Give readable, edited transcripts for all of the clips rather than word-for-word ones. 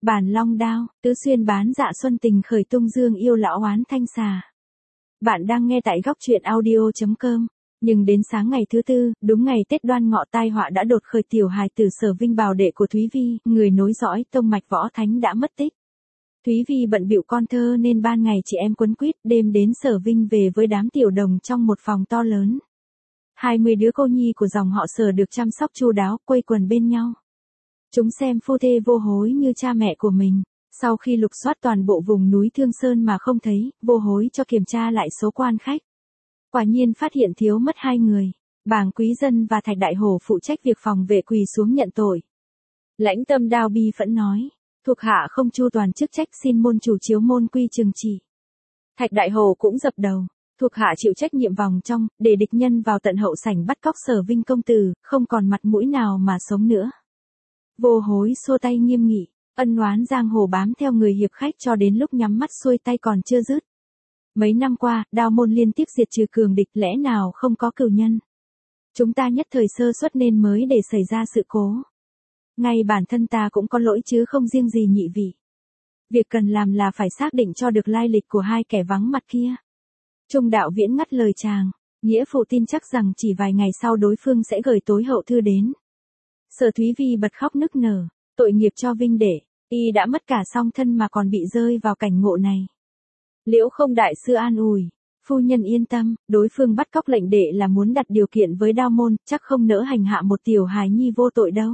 Bản long đao, Tứ Xuyên bán dạ xuân tình khởi tung dương yêu lão oán thanh xà. Bạn đang nghe tại góc truyện audio.com. Nhưng đến sáng ngày thứ tư, đúng ngày Tết Đoan Ngọ, tai họa đã đột khởi, tiểu hài tử Sở Vinh bảo đệ của Thúy Vi, người nối dõi tông mạch võ thánh đã mất tích. Thúy Vi bận bịu con thơ nên ban ngày chị em quấn quýt, đêm đến Sở Vinh về với đám tiểu đồng trong một phòng to lớn. 20 đứa cô nhi của dòng họ Sở được chăm sóc chu đáo, quây quần bên nhau. Chúng xem phu thê vô hối như cha mẹ của mình. Sau khi lục soát toàn bộ vùng núi Thương Sơn mà không thấy, vô hối cho kiểm tra lại số quan khách. Quả nhiên phát hiện thiếu mất 2 người. Bàng Quý Dân và Thạch Đại Hổ phụ trách việc phòng vệ quỳ xuống nhận tội. Lãnh Tâm Đao bi phẫn nói, thuộc hạ không chu toàn chức trách, xin môn chủ chiếu môn quy trừng trị. Thạch Đại Hổ cũng dập đầu, thuộc hạ chịu trách nhiệm vòng trong, để địch nhân vào tận hậu sảnh bắt cóc Sở Vinh công tử, không còn mặt mũi nào mà sống nữa. Vô hối xua tay nghiêm nghị, ân oán giang hồ bám theo người hiệp khách cho đến lúc nhắm mắt xuôi tay còn chưa dứt. Mấy năm qua, Đao môn liên tiếp diệt trừ cường địch, lẽ nào không có cửu nhân. Chúng ta nhất thời sơ suất nên mới để xảy ra sự cố. Ngay bản thân ta cũng có lỗi chứ không riêng gì nhị vị. Việc cần làm là phải xác định cho được lai lịch của 2 kẻ vắng mặt kia. Trung Đạo Viễn ngắt lời chàng, nghĩa phụ tin chắc rằng chỉ vài ngày sau đối phương sẽ gửi tối hậu thư đến. Sở Thúy Vi bật khóc nức nở, tội nghiệp cho Vinh đệ, y đã mất cả song thân mà còn bị rơi vào cảnh ngộ này. Liễu Không đại sư an ủi, phu nhân yên tâm, đối phương bắt cóc lệnh đệ là muốn đặt điều kiện với Đao môn, chắc không nỡ hành hạ một tiểu hài nhi vô tội đâu.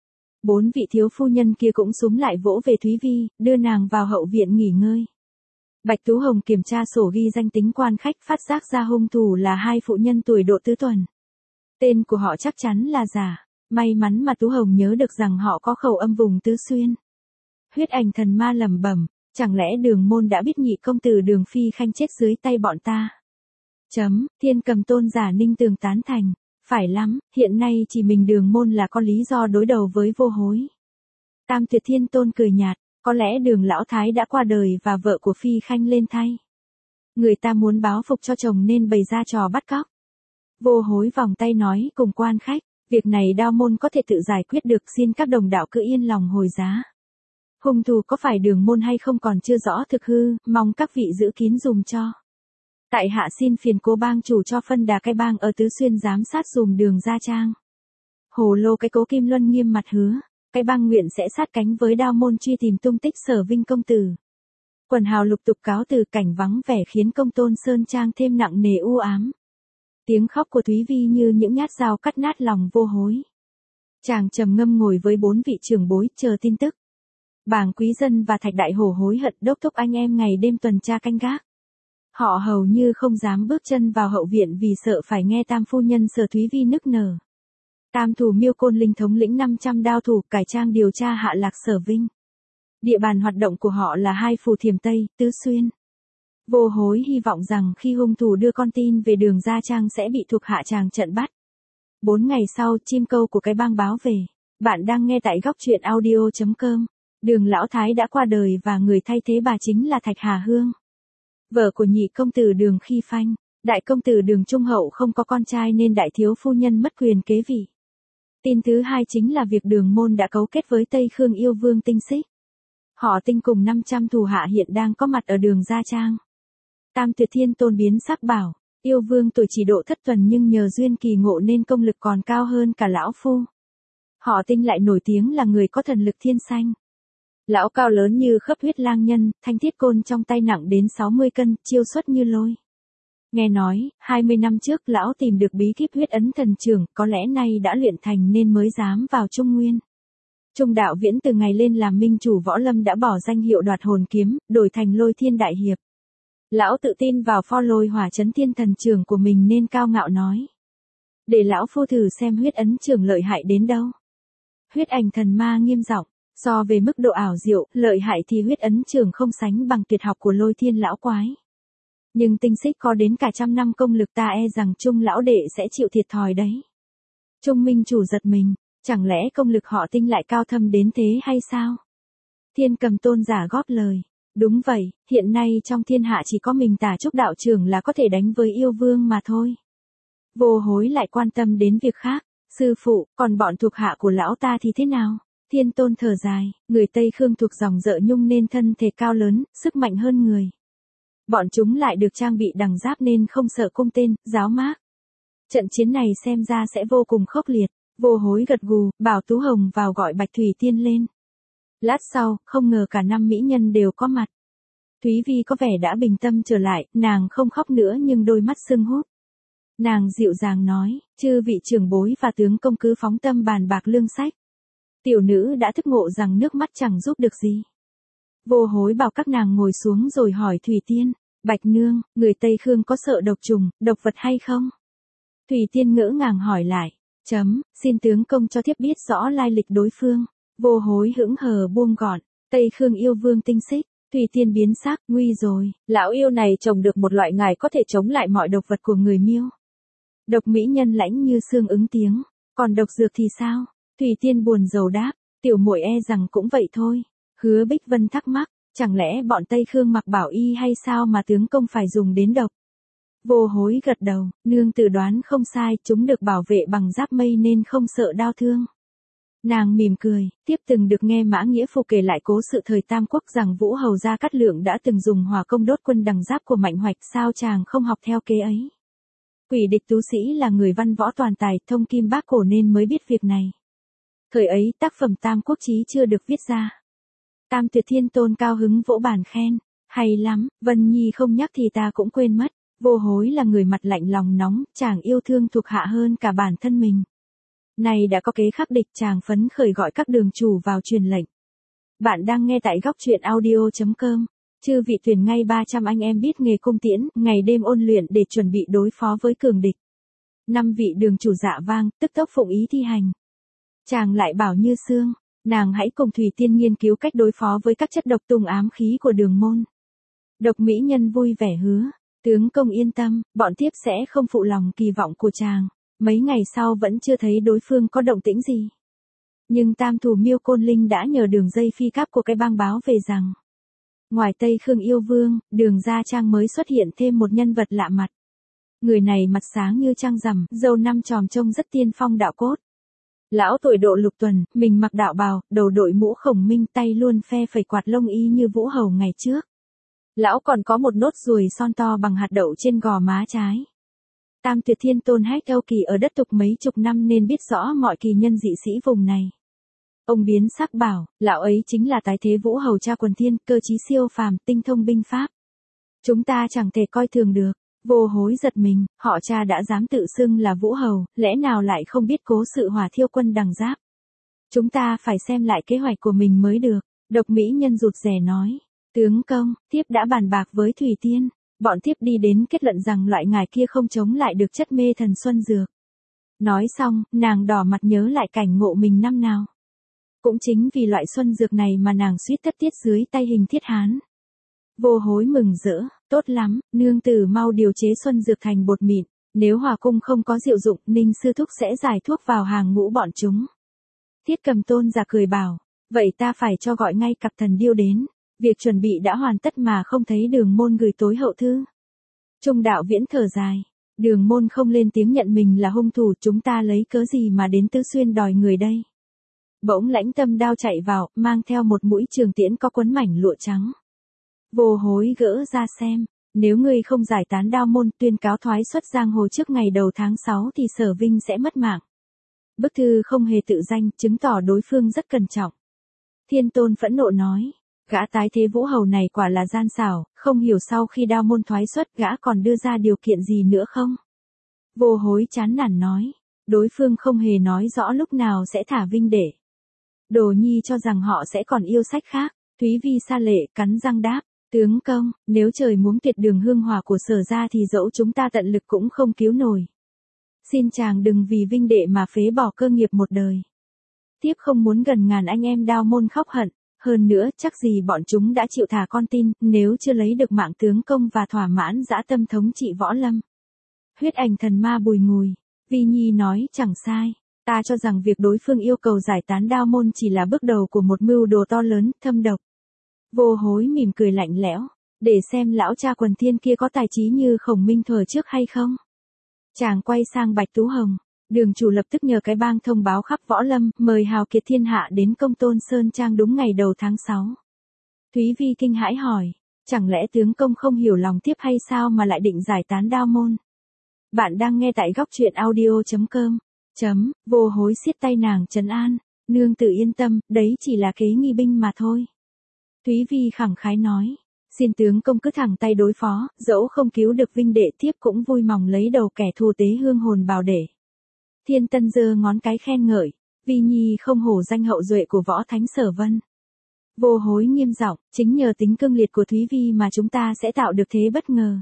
4 vị thiếu phu nhân kia cũng xúm lại vỗ về Thúy Vi, đưa nàng vào hậu viện nghỉ ngơi. Bạch Tú Hồng kiểm tra sổ ghi danh tính quan khách, phát giác ra hung thủ là 2 phụ nhân tuổi độ tứ tuần. Tên của họ chắc chắn là giả, may mắn mà Tú Hồng nhớ được rằng họ có khẩu âm vùng Tứ Xuyên. Huyết Ảnh Thần Ma lẩm bẩm, chẳng lẽ Đường môn đã biết nhị công tử Đường Phi Khanh chết dưới tay bọn ta? Thiên Cầm Tôn giả Ninh Tường tán thành, phải lắm, hiện nay chỉ mình Đường môn là có lý do đối đầu với vô hối. Tam Tuyệt Thiên Tôn cười nhạt, có lẽ Đường lão thái đã qua đời và vợ của Phi Khanh lên thay. Người ta muốn báo phục cho chồng nên bày ra trò bắt cóc. Vô hối vòng tay nói cùng quan khách, việc này Đao môn có thể tự giải quyết được, xin các đồng đạo cứ yên lòng hồi giá. Hung thủ có phải Đường môn hay không còn chưa rõ thực hư, mong các vị giữ kín dùm cho. Tại hạ xin phiền Cố bang chủ cho phân đà cái bang ở Tứ Xuyên giám sát dùm Đường gia trang. Hồ Lô cái Cố Kim Luân nghiêm mặt hứa, cái bang nguyện sẽ sát cánh với Đao môn truy tìm tung tích Sở Vinh công tử. Quần hào lục tục cáo từ, cảnh vắng vẻ khiến Công Tôn Sơn Trang thêm nặng nề u ám. Tiếng khóc của Thúy Vi như những nhát dao cắt nát lòng vô hối. Chàng trầm ngâm ngồi với 4 vị trưởng bối, chờ tin tức. Bàng Quý Dân và Thạch Đại Hổ hối hận đốc thúc anh em ngày đêm tuần tra canh gác. Họ hầu như không dám bước chân vào hậu viện vì sợ phải nghe tam phu nhân Sở Thúy Vi nức nở. Tam thủ Miêu Côn Linh thống lĩnh 500 đao thủ cải trang điều tra hạ lạc Sở Vinh. Địa bàn hoạt động của họ là 2 phủ Thiểm Tây, Tứ Xuyên. Vô hối hy vọng rằng khi hung thủ đưa con tin về Đường gia trang sẽ bị thuộc hạ chàng trận bắt. 4 ngày sau, chim câu của cái bang báo về. Bạn đang nghe tại góc truyện audio.com. Đường lão thái đã qua đời và người thay thế bà chính là Thạch Hà Hương. Vợ của nhị công tử Đường Khi Phanh. Đại công tử Đường Trung Hậu không có con trai nên đại thiếu phu nhân mất quyền kế vị. Tin thứ hai chính là việc Đường môn đã cấu kết với Tây Khương yêu vương Tinh Xích. Họ Tinh cùng 500 thủ hạ hiện đang có mặt ở Đường gia trang. Tam Tuyệt Thiên Tôn biến sắc bảo, yêu vương tuổi chỉ độ thất tuần nhưng nhờ duyên kỳ ngộ nên công lực còn cao hơn cả lão phu. Họ Tinh lại nổi tiếng là người có thần lực thiên sanh. Lão cao lớn như khấp huyết lang nhân, thanh thiết côn trong tay nặng đến 60 cân, chiêu xuất như lôi. Nghe nói, 20 năm trước lão tìm được bí kíp huyết ấn thần trưởng, có lẽ nay đã luyện thành nên mới dám vào Trung Nguyên. Trung Đạo Viễn từ ngày lên làm minh chủ võ lâm đã bỏ danh hiệu Đoạt Hồn Kiếm, đổi thành Lôi Thiên Đại Hiệp. Lão tự tin vào pho lôi hỏa chấn thiên thần trưởng của mình nên cao ngạo nói. Để lão phu thử xem huyết ấn trưởng lợi hại đến đâu. Huyết Ảnh Thần Ma nghiêm giọng, so về mức độ ảo diệu, lợi hại thì huyết ấn trưởng không sánh bằng tuyệt học của Lôi Thiên lão quái. Nhưng Tinh Xích có đến cả 100 năm công lực, ta e rằng Trung lão đệ sẽ chịu thiệt thòi đấy. Trung minh chủ giật mình, chẳng lẽ công lực họ Tinh lại cao thâm đến thế hay sao? Thiên Cầm Tôn giả góp lời. Đúng vậy, hiện nay trong thiên hạ chỉ có mình Tả Trúc đạo trưởng là có thể đánh với yêu vương mà thôi. Vô hối lại quan tâm đến việc khác, sư phụ, còn bọn thuộc hạ của lão ta thì thế nào? Thiên Tôn thở dài, người Tây Khương thuộc dòng Dợ Nhung nên thân thể cao lớn, sức mạnh hơn người. Bọn chúng lại được trang bị đằng giáp nên không sợ cung tên, giáo mác. Trận chiến này xem ra sẽ vô cùng khốc liệt. Vô Hối gật gù, bảo Tú Hồng vào gọi Bạch Thủy Tiên lên. Lát sau, không ngờ cả 5 mỹ nhân đều có mặt. Thúy Vi có vẻ đã bình tâm trở lại, nàng không khóc nữa nhưng đôi mắt sưng húp. Nàng dịu dàng nói, chư vị trưởng bối và tướng công cứ phóng tâm bàn bạc lương sách. Tiểu nữ đã thức ngộ rằng nước mắt chẳng giúp được gì. Vô Hối bảo các nàng ngồi xuống rồi hỏi Thủy Tiên, Bạch Nương, người Tây Khương có sợ độc trùng, độc vật hay không? Thủy Tiên ngỡ ngàng hỏi lại, xin tướng công cho thiếp biết rõ lai lịch đối phương. Vô Hối hững hờ buông gọn, Tây Khương yêu vương Tinh Xích. Thủy Tiên biến sắc, nguy rồi, lão yêu này trồng được một loại ngải có thể chống lại mọi độc vật của người Miêu. Độc mỹ nhân Lãnh Như Sương ứng tiếng, còn độc dược thì sao? Thủy Tiên buồn rầu đáp, tiểu muội e rằng cũng vậy thôi. Hứa Bích Vân thắc mắc, chẳng lẽ bọn Tây Khương mặc bảo y hay sao mà tướng công phải dùng đến độc? Vô Hối gật đầu, nương tử đoán không sai, chúng được bảo vệ bằng giáp mây nên không sợ đau thương. Nàng mỉm cười, tiếp từng được nghe Mã Nghĩa Phu kể lại cố sự thời Tam Quốc rằng Vũ Hầu Gia Cát Lượng đã từng dùng hỏa công đốt quân đằng giáp của Mạnh Hoạch, sao chàng không học theo kế ấy? Quỷ Địch Tú Sĩ là người văn võ toàn tài, thông kim bác cổ nên mới biết việc này. Thời ấy tác phẩm Tam Quốc chí chưa được viết ra. Tam Tuyệt Thiên Tôn cao hứng vỗ bàn khen, hay lắm, Vân Nhi không nhắc thì ta cũng quên mất. Vô Hối là người mặt lạnh lòng nóng, chàng yêu thương thuộc hạ hơn cả bản thân mình. Này đã có kế khắc địch, chàng phấn khởi gọi các đường chủ vào truyền lệnh. Bạn đang nghe tại góc truyện audio.com. Chư vị tuyển ngay 300 anh em biết nghề cung tiễn, ngày đêm ôn luyện để chuẩn bị đối phó với cường địch. 5 vị đường chủ dạ vang, tức tốc phụng ý thi hành. Chàng lại bảo Như Sương, nàng hãy cùng Thủy Tiên nghiên cứu cách đối phó với các chất độc tung ám khí của Đường Môn. Độc mỹ nhân vui vẻ hứa, tướng công yên tâm, bọn thiếp sẽ không phụ lòng kỳ vọng của chàng. Mấy ngày sau vẫn chưa thấy đối phương có động tĩnh gì. Nhưng tam thủ Miêu Côn Linh đã nhờ đường dây phi cáp của cái bang báo về rằng, ngoài Tây Khương yêu vương, Đường Gia Trang mới xuất hiện thêm một nhân vật lạ mặt. Người này mặt sáng như trăng rằm, râu 5 chòm trông rất tiên phong đạo cốt. Lão tuổi độ lục tuần, mình mặc đạo bào, đầu đội mũ khổng minh, tay luôn phe phẩy quạt lông y như Vũ Hầu ngày trước. Lão còn có một nốt ruồi son to bằng hạt đậu trên gò má trái. Tam Tuyệt Thiên Tôn Hách Âu Kỳ ở đất tục mấy chục năm nên biết rõ mọi kỳ nhân dị sĩ vùng này. Ông biến sắc bảo, lão ấy chính là tái thế Vũ Hầu cha quần thiên, cơ trí siêu phàm, tinh thông binh pháp. Chúng ta chẳng thể coi thường được. Vô Hối giật mình, họ cha đã dám tự xưng là Vũ Hầu, lẽ nào lại không biết cố sự hỏa thiêu quân đằng giáp. Chúng ta phải xem lại kế hoạch của mình mới được. Độc mỹ nhân rụt rè nói, tướng công, thiếp đã bàn bạc với Thủy Tiên. Bọn thiếp đi đến kết luận rằng loại ngải kia không chống lại được chất mê thần xuân dược. Nói xong, nàng đỏ mặt nhớ lại cảnh ngộ mình năm nào. Cũng chính vì loại xuân dược này mà nàng suýt thất tiết dưới tay Hình Thiết Hán. Vô Hối mừng rỡ, tốt lắm, nương tử mau điều chế xuân dược thành bột mịn. Nếu Hòa cung không có diệu dụng, Ninh sư thúc sẽ giải thuốc vào hàng ngũ bọn chúng. Thiết Cầm Tôn giả cười bảo, vậy ta phải cho gọi ngay cặp thần điêu đến. Việc chuẩn bị đã hoàn tất mà không thấy Đường Môn gửi tối hậu thư. Trung Đạo Viễn thở dài. Đường Môn không lên tiếng nhận mình là hung thủ, chúng ta lấy cớ gì mà đến Tứ Xuyên đòi người đây. Bỗng Lãnh Tâm Đao chạy vào, mang theo một mũi trường tiễn có quấn mảnh lụa trắng. Vô Hối gỡ ra xem. Nếu ngươi không giải tán Đao Môn, tuyên cáo thoái xuất giang hồ trước ngày đầu tháng 6 thì Sở Vinh sẽ mất mạng. Bức thư không hề tự danh, chứng tỏ đối phương rất cẩn trọng. Thiên Tôn phẫn nộ nói. Gã tái thế Vũ Hầu này quả là gian xảo, không hiểu sau khi Đao Môn thoái xuất gã còn đưa ra điều kiện gì nữa không? Vô Hối chán nản nói, đối phương không hề nói rõ lúc nào sẽ thả Vinh Đệ. Đồ Nhi cho rằng họ sẽ còn yêu sách khác. Thúy Vi sa lệ cắn răng đáp, tướng công, nếu trời muốn tuyệt đường hương hỏa của Sở gia thì dẫu chúng ta tận lực cũng không cứu nổi. Xin chàng đừng vì Vinh Đệ mà phế bỏ cơ nghiệp một đời. Tiếp không muốn gần ngàn anh em Đao Môn khóc hận. Hơn nữa, chắc gì bọn chúng đã chịu thả con tin, nếu chưa lấy được mạng tướng công và thỏa mãn dã tâm thống trị võ lâm. Huyết Ảnh Thần Ma bùi ngùi, Vi Nhi nói chẳng sai. Ta cho rằng việc đối phương yêu cầu giải tán Đao Môn chỉ là bước đầu của một mưu đồ to lớn, thâm độc. Vô Hối mỉm cười lạnh lẽo, để xem lão cha quần thiên kia có tài trí như Khổng Minh thời trước hay không. Chàng quay sang Bạch Tú Hồng, Đường chủ lập tức nhờ cái bang thông báo khắp võ lâm, mời hào kiệt thiên hạ đến Công Tôn Sơn Trang đúng ngày đầu tháng 6. Thúy Vi kinh hãi hỏi, chẳng lẽ tướng công không hiểu lòng tiếp hay sao mà lại định giải tán Đao môn? Bạn đang nghe tại góc truyện audio.com. Vô Hối siết tay nàng trấn an, nương tự yên tâm, đấy chỉ là kế nghi binh mà thôi. Thúy Vi khẳng khái nói, xin tướng công cứ thẳng tay đối phó, dẫu không cứu được vinh đệ thiếp cũng vui mong lấy đầu kẻ thù tế hương hồn bảo để. Thiên Tân giơ ngón cái khen ngợi, Vi Nhi không hổ danh hậu duệ của võ thánh Sở Vân. Vô Hối nghiêm giọng, chính nhờ tính cương liệt của Thúy Vi mà chúng ta sẽ tạo được thế bất ngờ.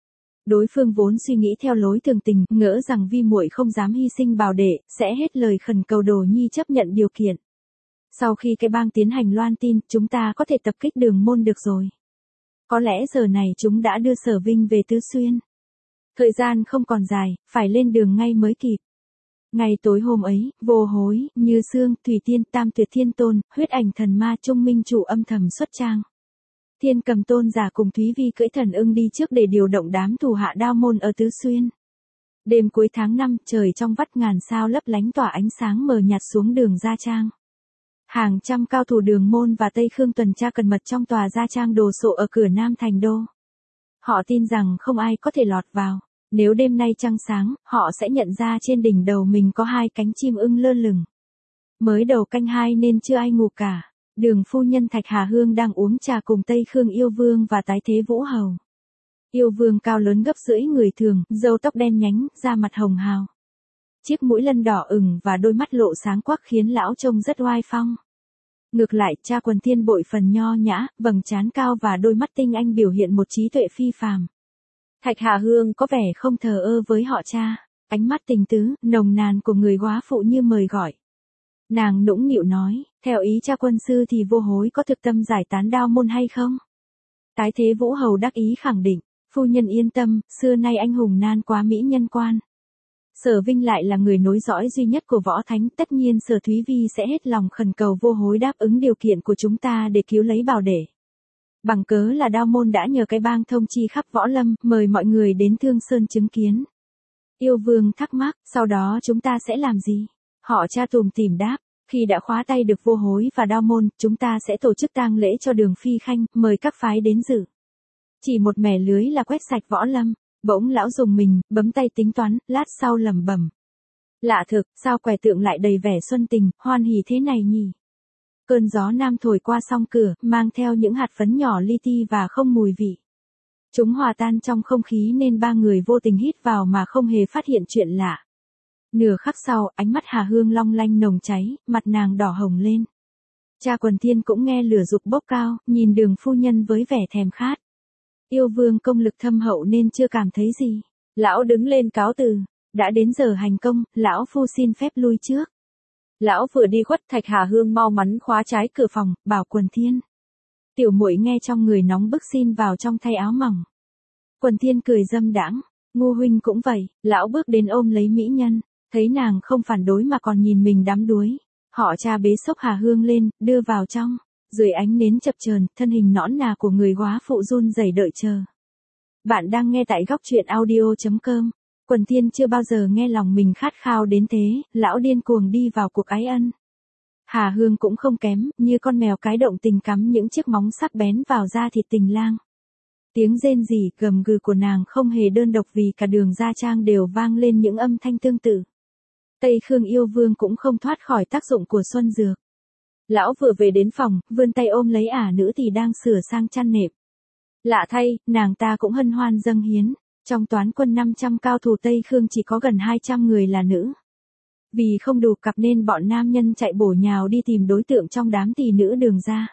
Đối phương vốn suy nghĩ theo lối thường tình, ngỡ rằng Vi muội không dám hy sinh bảo đệ, sẽ hết lời khẩn cầu Đồ Nhi chấp nhận điều kiện. Sau khi cái bang tiến hành loan tin, chúng ta có thể tập kích Đường môn được rồi. Có lẽ giờ này chúng đã đưa Sở Vinh về Tứ Xuyên. Thời gian không còn dài, phải lên đường ngay mới kịp. Ngày tối hôm ấy, Vô Hối, Như Sương, Thủy Tiên, Tam Tuyệt Thiên Tôn, Huyết Ảnh Thần Ma Trung Minh Chủ âm thầm xuất trang. Thiên Cầm Tôn giả cùng Thúy Vi cưỡi thần ưng đi trước để điều động đám thủ hạ Đao môn ở Tứ Xuyên. Đêm cuối tháng 5, trời trong vắt ngàn sao lấp lánh tỏa ánh sáng mờ nhạt xuống đường Gia Trang. Hàng trăm cao thủ Đường môn và Tây Khương tuần tra cẩn mật trong tòa Gia Trang đồ sộ ở cửa Nam thành đô. Họ tin rằng không ai có thể lọt vào. Nếu đêm nay trăng sáng, họ sẽ nhận ra trên đỉnh đầu mình có hai cánh chim ưng lơ lửng. Mới đầu canh 2 nên chưa ai ngủ cả. Đường phu nhân Thạch Hà Hương đang uống trà cùng Tây Khương Yêu Vương và Tái Thế Vũ Hầu. Yêu Vương cao lớn gấp rưỡi người thường, râu tóc đen nhánh, da mặt hồng hào. Chiếc mũi lân đỏ ửng và đôi mắt lộ sáng quắc khiến lão trông rất oai phong. Ngược lại, cha Quần Thiên bội phần nho nhã, vầng trán cao và đôi mắt tinh anh biểu hiện một trí tuệ phi phàm. Thạch Hà Hương có vẻ không thờ ơ với họ cha, ánh mắt tình tứ, nồng nàn của người góa phụ như mời gọi. Nàng nũng nịu nói, theo ý cha quân sư thì Vô Hối có thực tâm giải tán Đao môn hay không? Tái Thế Vũ Hầu đắc ý khẳng định, phu nhân yên tâm, xưa nay anh hùng nan quá mỹ nhân quan. Sở Vinh lại là người nối dõi duy nhất của võ thánh, tất nhiên Sở Thúy Vi sẽ hết lòng khẩn cầu Vô Hối đáp ứng điều kiện của chúng ta để cứu lấy bảo đệ. Bằng cớ là Đao môn đã nhờ cái bang thông chi khắp võ lâm, mời mọi người đến Thương Sơn chứng kiến. Yêu Vương thắc mắc, sau đó chúng ta sẽ làm gì? Họ cha tùm tìm đáp, khi đã khóa tay được Vô Hối và Đao môn, chúng ta sẽ tổ chức tang lễ cho Đường Phi Khanh, mời các phái đến dự. Chỉ một mẻ lưới là quét sạch võ lâm. Bỗng lão dùng mình, bấm tay tính toán, lát sau lẩm bẩm. Lạ thực, sao quẻ tượng lại đầy vẻ xuân tình, hoan hỉ thế này nhỉ? Cơn gió nam thổi qua song cửa, mang theo những hạt phấn nhỏ li ti và không mùi vị. Chúng hòa tan trong không khí nên ba người vô tình hít vào mà không hề phát hiện chuyện lạ. Nửa khắc sau, ánh mắt Hà Hương long lanh nồng cháy, mặt nàng đỏ hồng lên. Cha Quần Thiên cũng nghe lửa dục bốc cao, nhìn Đường phu nhân với vẻ thèm khát. Yêu Vương công lực thâm hậu nên chưa cảm thấy gì. Lão đứng lên cáo từ. Đã đến giờ hành công, lão phu xin phép lui trước. Lão vừa đi khuất, Thạch Hà Hương mau mắn khóa trái cửa phòng, bảo Quần Thiên. Tiểu muội nghe trong người nóng bức xin vào trong thay áo mỏng. Quần Thiên cười dâm đãng, Ngô huynh cũng vậy. Lão bước đến ôm lấy mỹ nhân, thấy nàng không phản đối mà còn nhìn mình đắm đuối. Họ cha bế xốc Hà Hương lên, đưa vào trong. Dưới ánh nến chập chờn, thân hình nõn nà của người góa phụ run rẩy đợi chờ. Bạn đang nghe tại góc truyện audio.com. Quần Thiên chưa bao giờ nghe lòng mình khát khao đến thế, lão điên cuồng đi vào cuộc ái ân. Hà Hương cũng không kém, như con mèo cái động tình cắm những chiếc móng sắc bén vào da thịt tình lang. Tiếng rên rỉ gầm gừ của nàng không hề đơn độc vì cả đường Gia Trang đều vang lên những âm thanh tương tự. Tây Khương Yêu Vương cũng không thoát khỏi tác dụng của xuân dược. Lão vừa về đến phòng, vươn tay ôm lấy ả nữ thì đang sửa sang chăn nệm. Lạ thay, nàng ta cũng hân hoan dâng hiến. Trong toán quân 500 cao thủ Tây Khương chỉ có gần 200 người là nữ. Vì không đủ cặp nên bọn nam nhân chạy bổ nhào đi tìm đối tượng trong đám tỷ nữ Đường gia.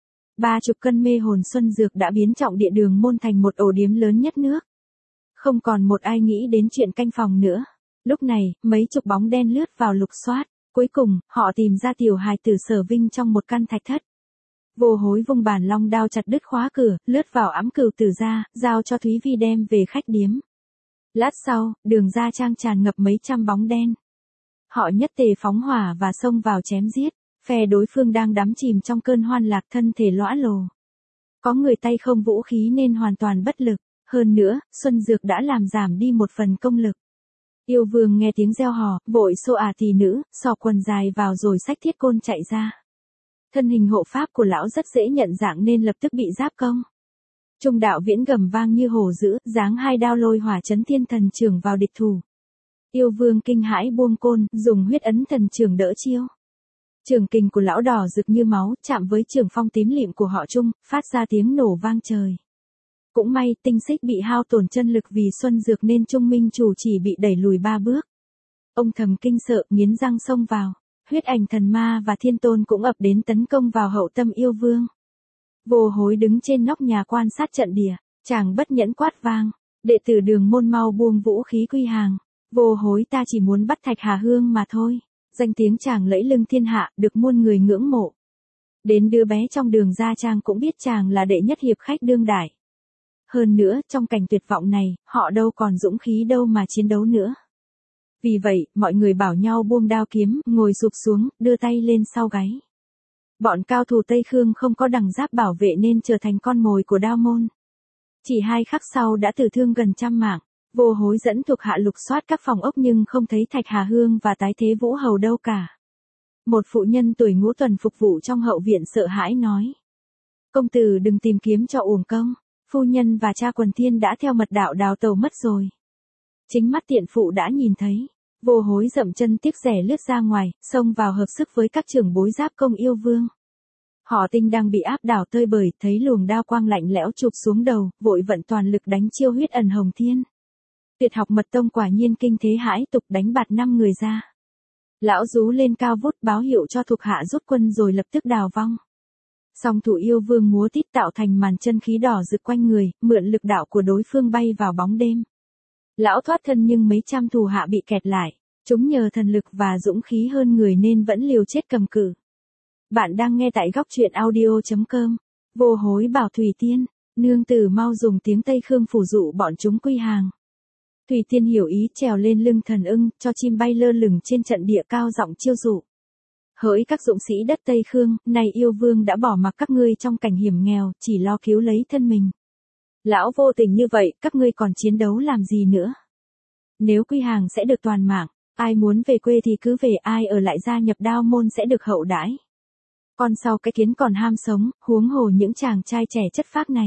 30 cân mê hồn xuân dược đã biến trọng địa Đường môn thành một ổ điếm lớn nhất nước. Không còn một ai nghĩ đến chuyện canh phòng nữa. Lúc này, mấy chục bóng đen lướt vào lục soát. Cuối cùng, họ tìm ra tiểu hài tử Sở Vinh trong một căn thạch thất. Vô Hối vung bàn long đao chặt đứt khóa cửa, lướt vào ẵm cừu tử ra, giao cho Thúy Vi đem về khách điếm. Lát sau, đường Gia Trang tràn ngập mấy trăm bóng đen. Họ nhất tề phóng hỏa và xông vào chém giết, phe đối phương đang đắm chìm trong cơn hoan lạc thân thể lõa lồ. Có người tay không vũ khí nên hoàn toàn bất lực, hơn nữa, xuân dược đã làm giảm đi một phần công lực. Yêu vương nghe tiếng reo hò, vội xô tỷ nữ, xỏ quần dài vào rồi xách thiết côn chạy ra. Thân hình hộ pháp của lão rất dễ nhận dạng nên lập tức bị giáp công. Trung đạo viễn gầm vang như hổ dữ, giáng 2 đao lôi hỏa chấn thiên thần trưởng vào địch thủ. Yêu vương kinh hãi buông côn, dùng huyết ấn thần trưởng đỡ chiêu. Trường kình của lão đỏ rực như máu, chạm với trường phong tím lịm của họ Trung, phát ra tiếng nổ vang trời. Cũng may, tinh xích bị hao tổn chân lực vì xuân dược nên Trung Minh chủ chỉ bị đẩy lùi 3 bước. Ông thầm kinh sợ, nghiến răng xông vào. Huyết ảnh thần ma và thiên tôn cũng ập đến tấn công vào hậu tâm yêu vương. Vô Hối đứng trên nóc nhà quan sát trận địa, chàng bất nhẫn quát vang, đệ tử Đường môn mau buông vũ khí quy hàng. Vô Hối, ta chỉ muốn bắt Thạch Hà Hương mà thôi. Danh tiếng chàng lẫy lưng thiên hạ, được muôn người ngưỡng mộ. Đến đứa bé trong Đường Gia Trang cũng biết chàng là đệ nhất hiệp khách đương đại. Hơn nữa, trong cảnh tuyệt vọng này, họ đâu còn dũng khí đâu mà chiến đấu nữa. Vì vậy, mọi người bảo nhau buông đao kiếm, ngồi sụp xuống, đưa tay lên sau gáy. Bọn cao thủ Tây Khương không có đằng giáp bảo vệ nên trở thành con mồi của Đao môn. Chỉ 2 khắc sau đã tử thương gần 100 mạng. Vô Hối dẫn thuộc hạ lục soát các phòng ốc nhưng không thấy Thạch Hà Hương và Tái Thế Vũ Hầu đâu cả. Một phụ nhân tuổi ngũ tuần phục vụ trong hậu viện sợ hãi nói. Công tử đừng tìm kiếm cho uổng công, phu nhân và cha Quần Thiên đã theo mật đạo đào tàu mất rồi. Chính mắt tiện phụ đã nhìn thấy. Vô Hối dậm chân tiếc rẻ lướt ra ngoài, xông vào hợp sức với các trưởng bối giáp công yêu vương. Họ Tinh đang bị áp đảo tơi bời, thấy luồng đao quang lạnh lẽo chụp xuống đầu, vội vận toàn lực đánh chiêu huyết ẩn hồng thiên. Tuyệt học mật tông quả nhiên kinh thế hãi tục, đánh bạt 5 người ra. Lão rú lên cao vút báo hiệu cho thuộc hạ rút quân rồi lập tức đào vong. Song thủ yêu vương múa tít tạo thành màn chân khí đỏ rực quanh người, mượn lực đạo của đối phương bay vào bóng đêm. Lão thoát thân nhưng mấy trăm thủ hạ bị kẹt lại, chúng nhờ thần lực và dũng khí hơn người nên vẫn liều chết cầm cự. Bạn đang nghe tại góc truyện audio.com. Vô Hối bảo Thủy Tiên, nương tử mau dùng tiếng Tây Khương phủ dụ bọn chúng quy hàng. Thủy Tiên hiểu ý trèo lên lưng thần ưng, cho chim bay lơ lửng trên trận địa cao giọng chiêu dụ. Hỡi các dũng sĩ đất Tây Khương, này yêu vương đã bỏ mặc các ngươi trong cảnh hiểm nghèo, chỉ lo cứu lấy thân mình. Lão vô tình như vậy, các ngươi còn chiến đấu làm gì nữa? Nếu quy hàng sẽ được toàn mạng, ai muốn về quê thì cứ về, ai ở lại gia nhập Đao môn sẽ được hậu đãi. Con sau cái kiến còn ham sống, huống hồ những chàng trai trẻ chất phác này.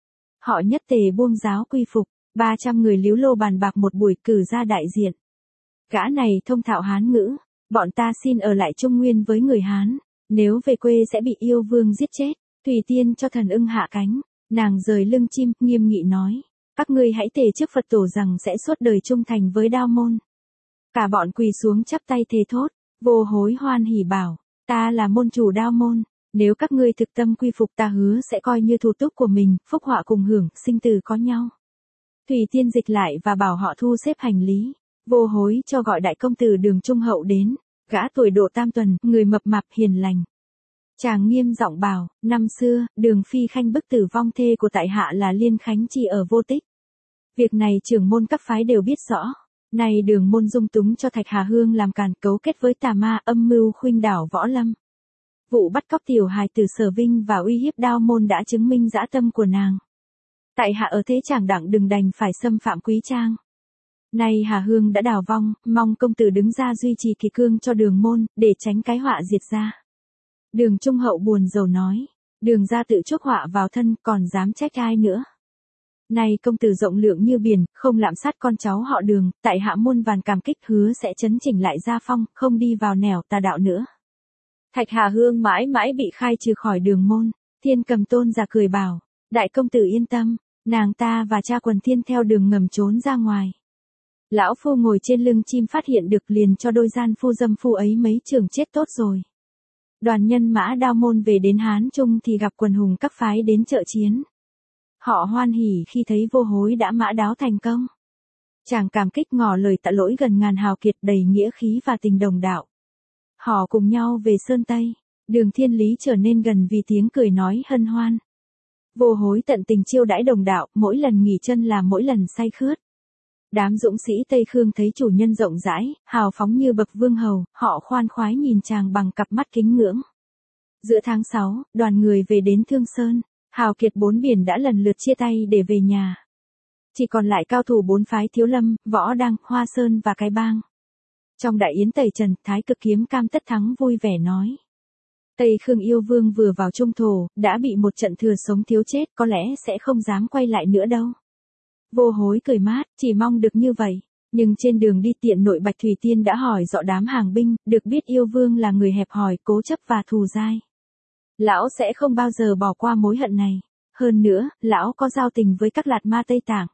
Họ nhất tề buông giáo quy phục, 300 người líu lô bàn bạc một buổi cử ra đại diện. Gã này thông thạo Hán ngữ, bọn ta xin ở lại Trung Nguyên với người Hán, nếu về quê sẽ bị yêu vương giết chết. Thủy Tiên cho thần ưng hạ cánh, nàng rời lưng chim, nghiêm nghị nói, các ngươi hãy thề trước Phật tổ rằng sẽ suốt đời trung thành với Đao môn. Cả bọn quỳ xuống chắp tay thề thốt. Vô Hối hoan hỉ bảo, ta là môn chủ Đao môn, nếu các ngươi thực tâm quy phục ta hứa sẽ coi như thủ túc của mình, phúc họa cùng hưởng, sinh tử có nhau. Thủy Tiên dịch lại và bảo họ thu xếp hành lý. Vô Hối cho gọi đại công tử Đường Trung Hậu đến, gã tuổi độ tam tuần, người mập mạp hiền lành. Chàng nghiêm giọng bảo, năm xưa, Đường Phi Khanh bức tử vong thê của tại hạ là Liên Khánh Chi ở Vô Tích. Việc này trưởng môn các phái đều biết rõ. Nay Đường môn dung túng cho Thạch Hà Hương làm càn, cấu kết với tà ma, âm mưu khuynh đảo võ lâm. Vụ bắt cóc tiểu hài tử Sở Vinh và uy hiếp Đao môn đã chứng minh dã tâm của nàng. Tại hạ ở thế chàng đặng đừng đành phải xâm phạm quý trang. Nay Hà Hương đã đào vong, mong công tử đứng ra duy trì kỳ cương cho Đường môn, để tránh cái họa diệt ra. Đường Trung Hậu buồn rầu nói, Đường gia tự chuốc họa vào thân, còn dám trách ai nữa. Nay công tử rộng lượng như biển, không lạm sát con cháu họ Đường, tại hạ muôn vàn cảm kích, hứa sẽ chấn chỉnh lại gia phong, không đi vào nẻo tà đạo nữa. Thạch Hà Hương mãi mãi bị khai trừ khỏi Đường môn. Thiên Cầm Tôn giả cười bảo, đại công tử yên tâm, nàng ta và cha Quần Thiên theo đường ngầm trốn ra ngoài. Lão phu ngồi trên lưng chim phát hiện được, liền cho đôi gian phu dâm phu ấy mấy trường chết tốt rồi. Đoàn nhân mã Đao môn về đến Hán Trung thì gặp quần hùng các phái đến trợ chiến. Họ hoan hỉ khi thấy Vô Hối đã mã đáo thành công. Chàng cảm kích ngỏ lời tạ lỗi gần ngàn hào kiệt đầy nghĩa khí và tình đồng đạo. Họ cùng nhau về Sơn Tây, Đường Thiên Lý trở nên gần vì tiếng cười nói hân hoan. Vô Hối tận tình chiêu đãi đồng đạo, mỗi lần nghỉ chân là mỗi lần say khướt. Đám dũng sĩ Tây Khương thấy chủ nhân rộng rãi, hào phóng như bậc vương hầu, họ khoan khoái nhìn chàng bằng cặp mắt kính ngưỡng. Giữa tháng 6, đoàn người về đến Thương Sơn, hào kiệt 4 biển đã lần lượt chia tay để về nhà. Chỉ còn lại cao thủ 4 phái Thiếu Lâm, Võ Đăng, Hoa Sơn và Cái Bang. Trong đại yến tẩy trần, Thái Cực Kiếm Cam Tất Thắng vui vẻ nói. Tây Khương yêu vương vừa vào trung thổ, đã bị một trận thừa sống thiếu chết, có lẽ sẽ không dám quay lại nữa đâu. Vô Hối cười mát, chỉ mong được như vậy. Nhưng trên đường đi tiện nội Bạch Thủy Tiên đã hỏi dọ đám hàng binh, được biết yêu vương là người hẹp hòi, cố chấp và thù dai. Lão sẽ không bao giờ bỏ qua mối hận này. Hơn nữa, lão có giao tình với các lạt ma Tây Tạng.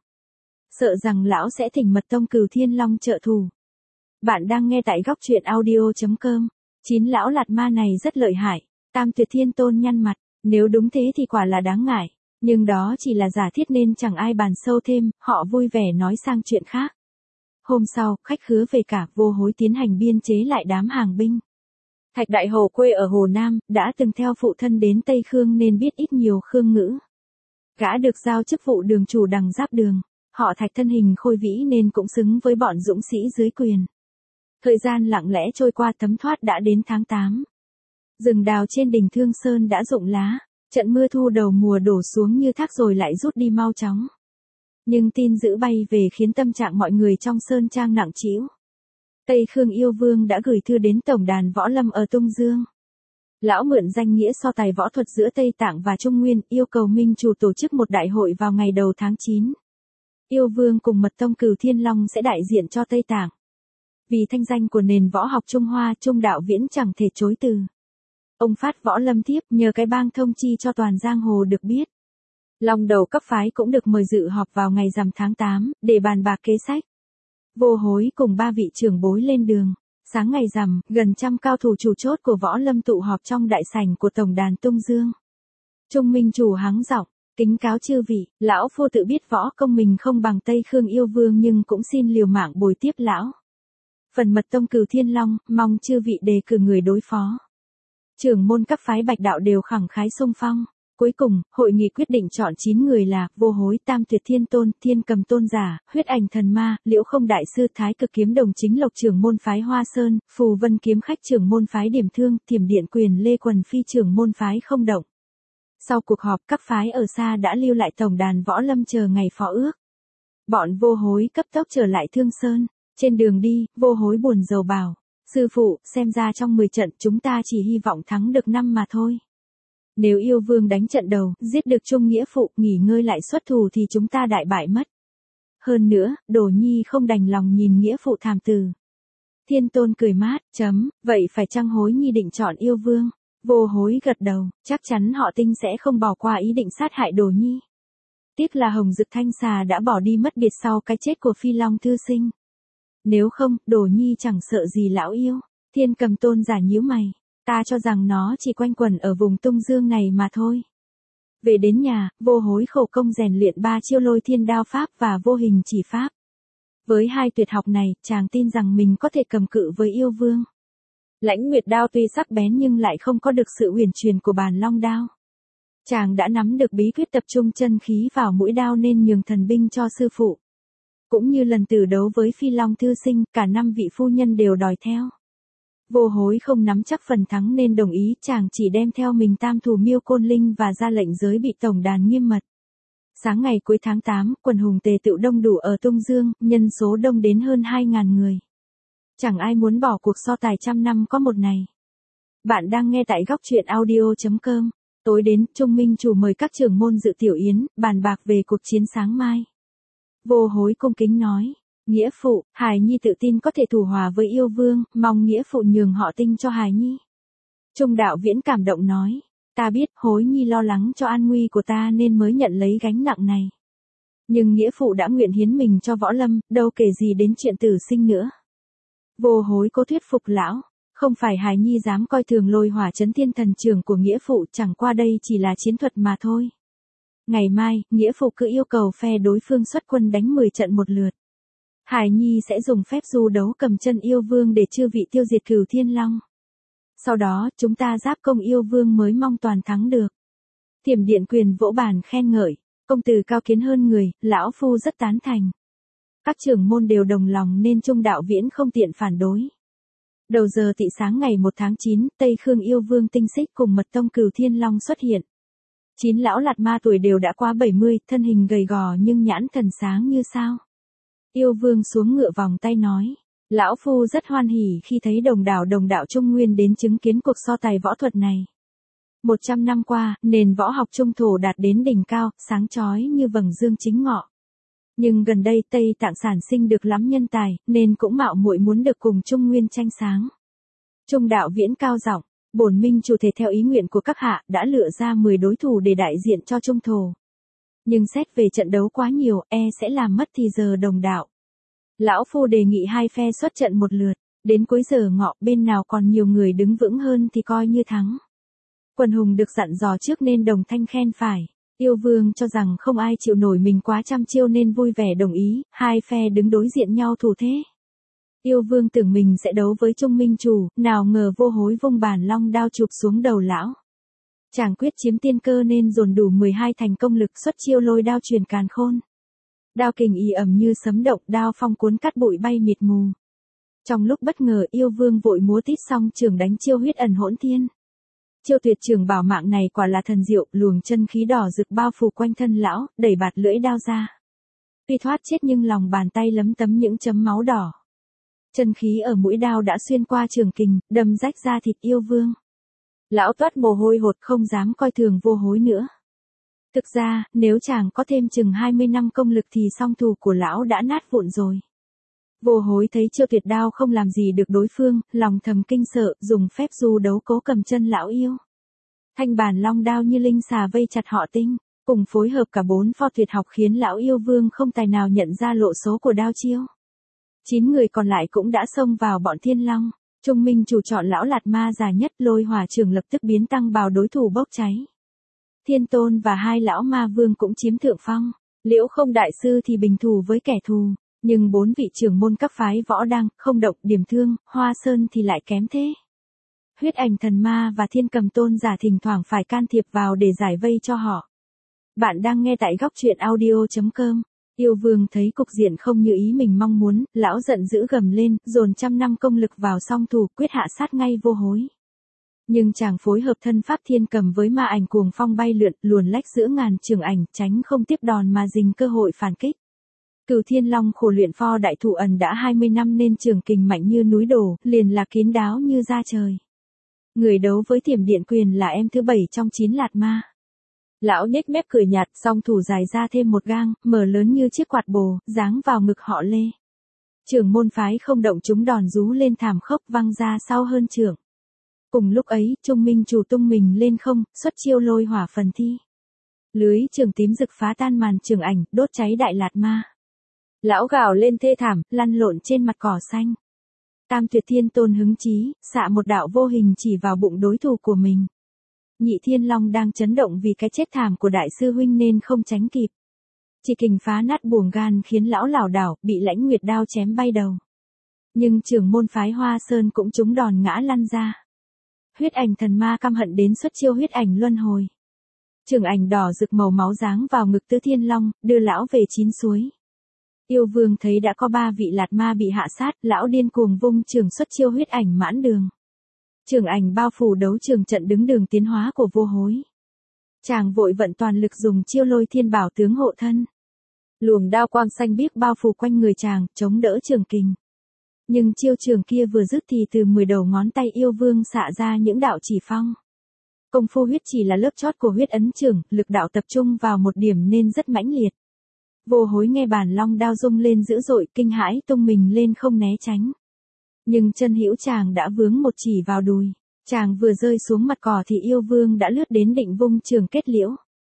Sợ rằng lão sẽ thỉnh Mật Tông Cửu Thiên Long trợ thù. Bạn đang nghe tại góc truyện audio.com. 9 lão lạt ma này rất lợi hại. Tam Tuyệt Thiên Tôn nhăn mặt, nếu đúng thế thì quả là đáng ngại. Nhưng đó chỉ là giả thiết nên chẳng ai bàn sâu thêm, họ vui vẻ nói sang chuyện khác. Hôm sau, khách khứa về cả, Vô Hối tiến hành biên chế lại đám hàng binh. Thạch Đại Hầu quê ở Hồ Nam, đã từng theo phụ thân đến Tây Khương nên biết ít nhiều Khương ngữ. Gã được giao chức vụ đường chủ Đằng Giáp Đường, họ Thạch thân hình khôi vĩ nên cũng xứng với bọn dũng sĩ dưới quyền. Thời gian lặng lẽ trôi qua thấm thoát đã đến tháng 8. Rừng đào trên đỉnh Thương Sơn đã rụng lá, trận mưa thu đầu mùa đổ xuống như thác rồi lại rút đi mau chóng. Nhưng tin dữ bay về khiến tâm trạng mọi người trong Sơn Trang nặng trĩu. Tây Khương yêu vương đã gửi thư đến tổng đàn võ lâm ở Tung Dương. Lão mượn danh nghĩa so tài võ thuật giữa Tây Tạng và Trung Nguyên, yêu cầu minh chủ tổ chức một đại hội vào ngày đầu tháng 9. Yêu vương cùng Mật Tông Cửu Thiên Long sẽ đại diện cho Tây Tạng. Vì thanh danh của nền võ học Trung Hoa, Trung Đạo Viễn chẳng thể chối từ. Ông phát võ lâm thiếp nhờ Cái Bang thông chi cho toàn giang hồ được biết. Long đầu các phái cũng được mời dự họp vào ngày rằm tháng 8, để bàn bạc kế sách. Vô Hối cùng 3 vị trưởng bối lên đường. Sáng ngày rằm, gần trăm cao thủ chủ chốt của võ lâm tụ họp trong đại sảnh của tổng đàn Tung Dương. Trung minh chủ hắng giọng, kính cáo chư vị, lão phu tự biết võ công mình không bằng Tây Khương yêu vương nhưng cũng xin liều mạng bồi tiếp lão. Phần Mật Tông Cửu Thiên Long, mong chư vị đề cử người đối phó. Trưởng môn các phái Bạch đạo đều khẳng khái xung phong. Cuối cùng, hội nghị quyết định chọn 9 người là Vô Hối, Tam Tuyệt Thiên Tôn, Thiên Cầm Tôn Giả, Huyết Ảnh Thần Ma, Liễu Không Đại Sư, Thái Cực Kiếm Đồng Chính Lộc trưởng môn phái Hoa Sơn, Phù Vân Kiếm Khách trưởng môn phái Điểm Thương, Thiểm Điện Quyền Lê Quần Phi trưởng môn phái Không Động. Sau cuộc họp, các phái ở xa đã lưu lại tổng đàn võ lâm chờ ngày phó ước. Bọn Vô Hối cấp tốc trở lại Thương Sơn. Trên đường đi, Vô Hối buồn rầu bảo, sư phụ, xem ra trong 10 trận chúng ta chỉ hy vọng thắng được 5 mà thôi. Nếu yêu vương đánh trận đầu, giết được Trung nghĩa phụ, nghỉ ngơi lại xuất thủ thì chúng ta đại bại mất. Hơn nữa, Đồ Nhi không đành lòng nhìn nghĩa phụ thảm tử. Thiên Tôn cười mát, vậy phải chăng Hối Nhi định chọn yêu vương? Vô Hối gật đầu, chắc chắn họ Tinh sẽ không bỏ qua ý định sát hại Đồ Nhi. Tiếc là Hồng Dực Thanh Xà đã bỏ đi mất biệt sau cái chết của Phi Long Thư Sinh. Nếu không, Đồ Nhi chẳng sợ gì lão yêu. Thiên Cầm Tôn giả nhíu mày. Ta cho rằng nó chỉ quanh quẩn ở vùng Tung Dương này mà thôi. Về đến nhà, Vô Hối khổ công rèn luyện 3 chiêu Lôi Thiên Đao Pháp và Vô Hình Chỉ Pháp. Với 2 tuyệt học này, chàng tin rằng mình có thể cầm cự với yêu vương. Lãnh Nguyệt Đao tuy sắc bén nhưng lại không có được sự uyển chuyển của Bàn Long Đao. Chàng đã nắm được bí quyết tập trung chân khí vào mũi đao nên nhường thần binh cho sư phụ. Cũng như lần tử đấu với Phi Long Thư Sinh, cả 5 vị phu nhân đều đòi theo. Vô Hối không nắm chắc phần thắng nên đồng ý, chàng chỉ đem theo mình Tam Thủ Miêu Côn Linh và ra lệnh giới bị tổng đàn nghiêm mật. Sáng ngày cuối tháng 8, quần hùng tề tựu đông đủ ở Tung Dương, nhân số đông đến hơn 2.000 người. Chẳng ai muốn bỏ cuộc so tài trăm năm có một này. Bạn đang nghe tại góc truyện audio.com. Tối đến, Trung minh chủ mời các trưởng môn dự tiểu yến, bàn bạc về cuộc chiến sáng mai. Vô Hối cung kính nói, nghĩa phụ, Hài Nhi tự tin có thể thủ hòa với yêu vương, mong nghĩa phụ nhường họ Tinh cho Hài Nhi. Trung Đạo Viễn cảm động nói, ta biết Hối Nhi lo lắng cho an nguy của ta nên mới nhận lấy gánh nặng này. Nhưng nghĩa phụ đã nguyện hiến mình cho võ lâm, đâu kể gì đến chuyện tử sinh nữa. Vô Hối cố thuyết phục lão, không phải Hài Nhi dám coi thường Lôi Hỏa Chấn Thiên Thần Trường của nghĩa phụ, chẳng qua đây chỉ là chiến thuật mà thôi. Ngày mai, nghĩa phụ cứ yêu cầu phe đối phương xuất quân đánh 10 trận một lượt. Hài Nhi sẽ dùng phép du đấu cầm chân yêu vương để chư vị tiêu diệt Cửu Thiên Long. Sau đó, chúng ta giáp công yêu vương mới mong toàn thắng được. Thiểm Điện Quyền vỗ bàn khen ngợi, công tử cao kiến hơn người, lão phu rất tán thành. Các trưởng môn đều đồng lòng nên Trung Đạo Viễn không tiện phản đối. Đầu giờ tỵ sáng ngày 1 tháng 9, Tây Khương yêu vương Tinh Xích cùng Mật Tông Cửu Thiên Long xuất hiện. Chín lão lạt ma tuổi đều đã qua 70, thân hình gầy gò nhưng nhãn thần sáng như sao. Yêu vương xuống ngựa vòng tay nói. Lão phu rất hoan hỉ khi thấy đồng đạo Trung Nguyên đến chứng kiến cuộc so tài võ thuật này. 100 năm qua, nền võ học trung thổ đạt đến đỉnh cao, sáng chói như vầng dương chính ngọ. Nhưng gần đây Tây Tạng sản sinh được lắm nhân tài, nên cũng mạo muội muốn được cùng Trung Nguyên tranh sáng. Trung đạo viễn cao giọng, bổn minh chủ thể theo ý nguyện của các hạ đã lựa ra 10 đối thủ để đại diện cho trung thổ. Nhưng xét về trận đấu quá nhiều, sẽ làm mất thì giờ đồng đạo. Lão phu đề nghị hai phe xuất trận một lượt, đến cuối giờ ngọ bên nào còn nhiều người đứng vững hơn thì coi như thắng. Quần hùng được dặn dò trước nên đồng thanh khen phải. Yêu vương cho rằng không ai chịu nổi mình quá trăm chiêu nên vui vẻ đồng ý, hai phe đứng đối diện nhau thủ thế. Yêu vương tưởng mình sẽ đấu với Trung Minh chủ, nào ngờ Vô Hối vung bản long đao chụp xuống đầu lão. Chàng quyết chiếm tiên cơ nên dồn đủ 12 thành công lực xuất chiêu lôi đao truyền càn khôn. Đao kình ì ầm như sấm động, đao phong cuốn cát bụi bay mịt mù. Trong lúc bất ngờ yêu vương vội múa tít xong trường đánh chiêu huyết ẩn hỗn thiên. Chiêu tuyệt trường bảo mạng này quả là thần diệu, luồng chân khí đỏ rực bao phủ quanh thân lão, đẩy bạt lưỡi đao ra. Tuy thoát chết nhưng lòng bàn tay lấm tấm những chấm máu đỏ. Chân khí ở mũi đao đã xuyên qua trường kình, đâm rách da thịt yêu vương. Lão toát mồ hôi hột không dám coi thường Vô Hối nữa. Thực ra, nếu chàng có thêm chừng 20 năm công lực thì song thủ của lão đã nát vụn rồi. Vô Hối thấy chiêu tuyệt đao không làm gì được đối phương, lòng thầm kinh sợ, dùng phép du đấu cố cầm chân lão yêu. Thanh bản long đao như linh xà vây chặt họ Tinh, cùng phối hợp cả 4 pho tuyệt học khiến lão yêu vương không tài nào nhận ra lộ số của đao chiêu. 9 người còn lại cũng đã xông vào bọn Thiên Long. Trung Minh chủ chọn lão lạt ma già nhất, lôi hỏa trường lập tức biến tăng bào đối thủ bốc cháy. Thiên Tôn và hai lão ma vương cũng chiếm thượng phong. Liễu Không đại sư thì bình thù với kẻ thù, nhưng 4 vị trưởng môn các phái võ đăng, Không Động, Điểm Thương, Hoa Sơn thì lại kém thế. Huyết Ảnh Thần Ma và Thiên Cầm Tôn giả thỉnh thoảng phải can thiệp vào để giải vây cho họ. Bạn đang nghe tại góc truyện audio.com. Yêu vương thấy cục diện không như ý mình mong muốn, lão giận dữ gầm lên, dồn trăm năm công lực vào song thủ, quyết hạ sát ngay Vô Hối. Nhưng chàng phối hợp thân pháp thiên cầm với ma ảnh cuồng phong bay lượn, luồn lách giữa ngàn trường ảnh, tránh không tiếp đòn mà dình cơ hội phản kích. Cửu Thiên Long khổ luyện pho đại thủ ẩn đã 20 năm nên trường kình mạnh như núi đổ, liền là kín đáo như da trời. Người đấu với Thiểm Điện Quyền là em thứ 7 trong 9 lạt ma. Lão nhếch mép cười nhạt, song thủ dài ra thêm một gang, mở lớn như chiếc quạt bồ, giáng vào ngực họ Lê. Trưởng môn phái Không Động trúng đòn rú lên thảm khốc văng ra sau hơn trưởng. Cùng lúc ấy, Trung Minh chủ tung mình lên không, xuất chiêu lôi hỏa phần thi. Lưới trường tím rực phá tan màn trường ảnh, đốt cháy đại lạt ma. Lão gào lên thê thảm, lăn lộn trên mặt cỏ xanh. Tam Tuyệt Thiên Tôn hứng chí, xạ một đạo vô hình chỉ vào bụng đối thủ của mình. Nhị Thiên Long đang chấn động vì cái chết thảm của đại sư huynh nên không tránh kịp. Chỉ kình phá nát buồng gan khiến lão lảo đảo, bị Lãnh Nguyệt đao chém bay đầu. Nhưng trưởng môn phái Hoa Sơn cũng trúng đòn ngã lăn ra. Huyết Ảnh Thần Ma căm hận đến xuất chiêu huyết ảnh luân hồi. Trường ảnh đỏ rực màu máu giáng vào ngực Tứ Thiên Long, đưa lão về chín suối. Yêu vương thấy đã có 3 vị lạt ma bị hạ sát, lão điên cuồng vung trường xuất chiêu huyết ảnh mãn đường. Trường ảnh bao phủ đấu trường trận đứng đường tiến hóa của Vô Hối. Chàng vội vận toàn lực dùng chiêu lôi thiên bảo tướng hộ thân. Luồng đao quang xanh biếc bao phủ quanh người chàng, chống đỡ trường kình. Nhưng chiêu trường kia vừa dứt thì từ 10 đầu ngón tay yêu vương xạ ra những đạo chỉ phong. Công phu huyết chỉ là lớp chót của huyết ấn trường, lực đạo tập trung vào một điểm nên rất mãnh liệt. Vô Hối nghe bản long đao rung lên dữ dội, kinh hãi tung mình lên không né tránh. Nhưng chân hữu chàng đã vướng một chỉ vào đùi. Chàng vừa rơi xuống mặt cỏ thì yêu vương đã lướt đến định vung trường kết liễu.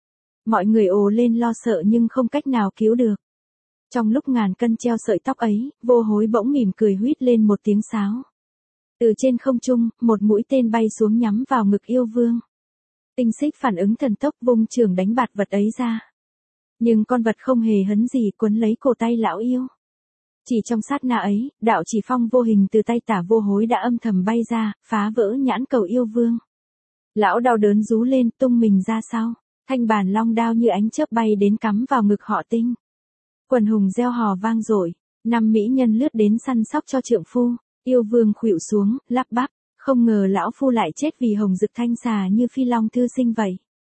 Mọi người ồ lên lo sợ nhưng không cách nào cứu được. Trong lúc ngàn cân treo sợi tóc ấy, Vô Hối bỗng mỉm cười huýt lên một tiếng sáo. Từ trên không trung, một mũi tên bay xuống nhắm vào ngực yêu vương. Tinh Xích phản ứng thần tốc vung trường đánh bạt vật ấy ra. Nhưng con vật không hề hấn gì, quấn lấy cổ tay lão yêu. Chỉ trong sát na ấy, đạo chỉ phong vô hình từ tay tả Vô Hối đã âm thầm bay ra, phá vỡ nhãn cầu yêu vương. Lão đau đớn rú lên, tung mình ra sau. Thanh bản long đao như ánh chớp bay đến cắm vào ngực họ Tinh. Quần hùng reo hò vang dội. 5 mỹ nhân lướt đến săn sóc cho trượng phu. Yêu vương khuỵu xuống, lắp bắp. Không ngờ lão phu lại chết vì hồng dực thanh xà như phi long thư sinh vậy.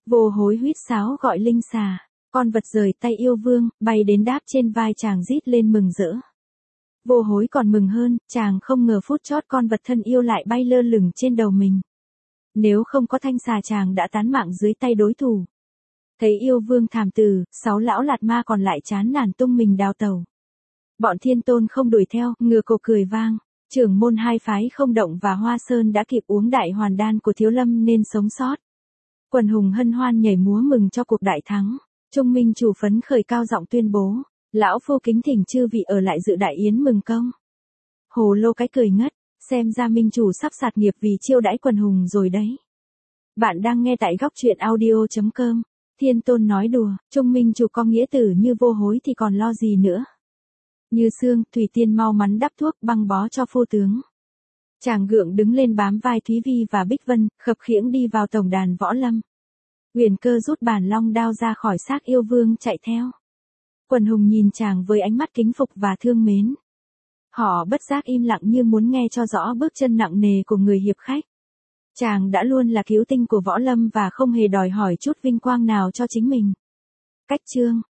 Vô Hối huýt sáo gọi linh xà, con vật rời tay yêu vương, bay đến đáp trên vai chàng rít lên mừng rỡ. Vô Hối còn mừng hơn, chàng không ngờ phút chót con vật thân yêu lại bay lơ lửng trên đầu mình. Nếu không có thanh xà chàng đã tán mạng dưới tay đối thủ. Thấy yêu vương thảm tử, 6 lão lạt ma còn lại chán nản tung mình đào tẩu. Bọn thiên tôn không đuổi theo, ngửa cổ cười vang. Trưởng môn hai phái không động và Hoa Sơn đã kịp uống đại hoàn đan của Thiếu Lâm nên sống sót. Quần hùng hân hoan nhảy múa mừng cho cuộc đại thắng. Trung Minh chủ phấn khởi cao giọng tuyên bố. Lão phu kính thỉnh chư vị ở lại dự đại yến mừng công. Hồ Lô cái cười ngất, xem ra minh chủ sắp sạt nghiệp vì chiêu đãi quần hùng rồi đấy. Bạn đang nghe tại góc truyện audio.com. Thiên tôn nói đùa, Trung Minh chủ có nghĩa tử như Vô Hối thì còn lo gì nữa. Như Sương, Thủy Tiên mau mắn đắp thuốc băng bó cho phu tướng. Chàng gượng đứng lên bám vai Thúy Vi và Bích Vân, khập khiễng đi vào tổng đàn võ lâm. Huyền Cơ rút bản long đao ra khỏi xác yêu vương chạy theo. Quần hùng nhìn chàng với ánh mắt kính phục và thương mến. Họ bất giác im lặng như muốn nghe cho rõ bước chân nặng nề của người hiệp khách. Chàng đã luôn là cứu tinh của võ lâm và không hề đòi hỏi chút vinh quang nào cho chính mình. Cách chương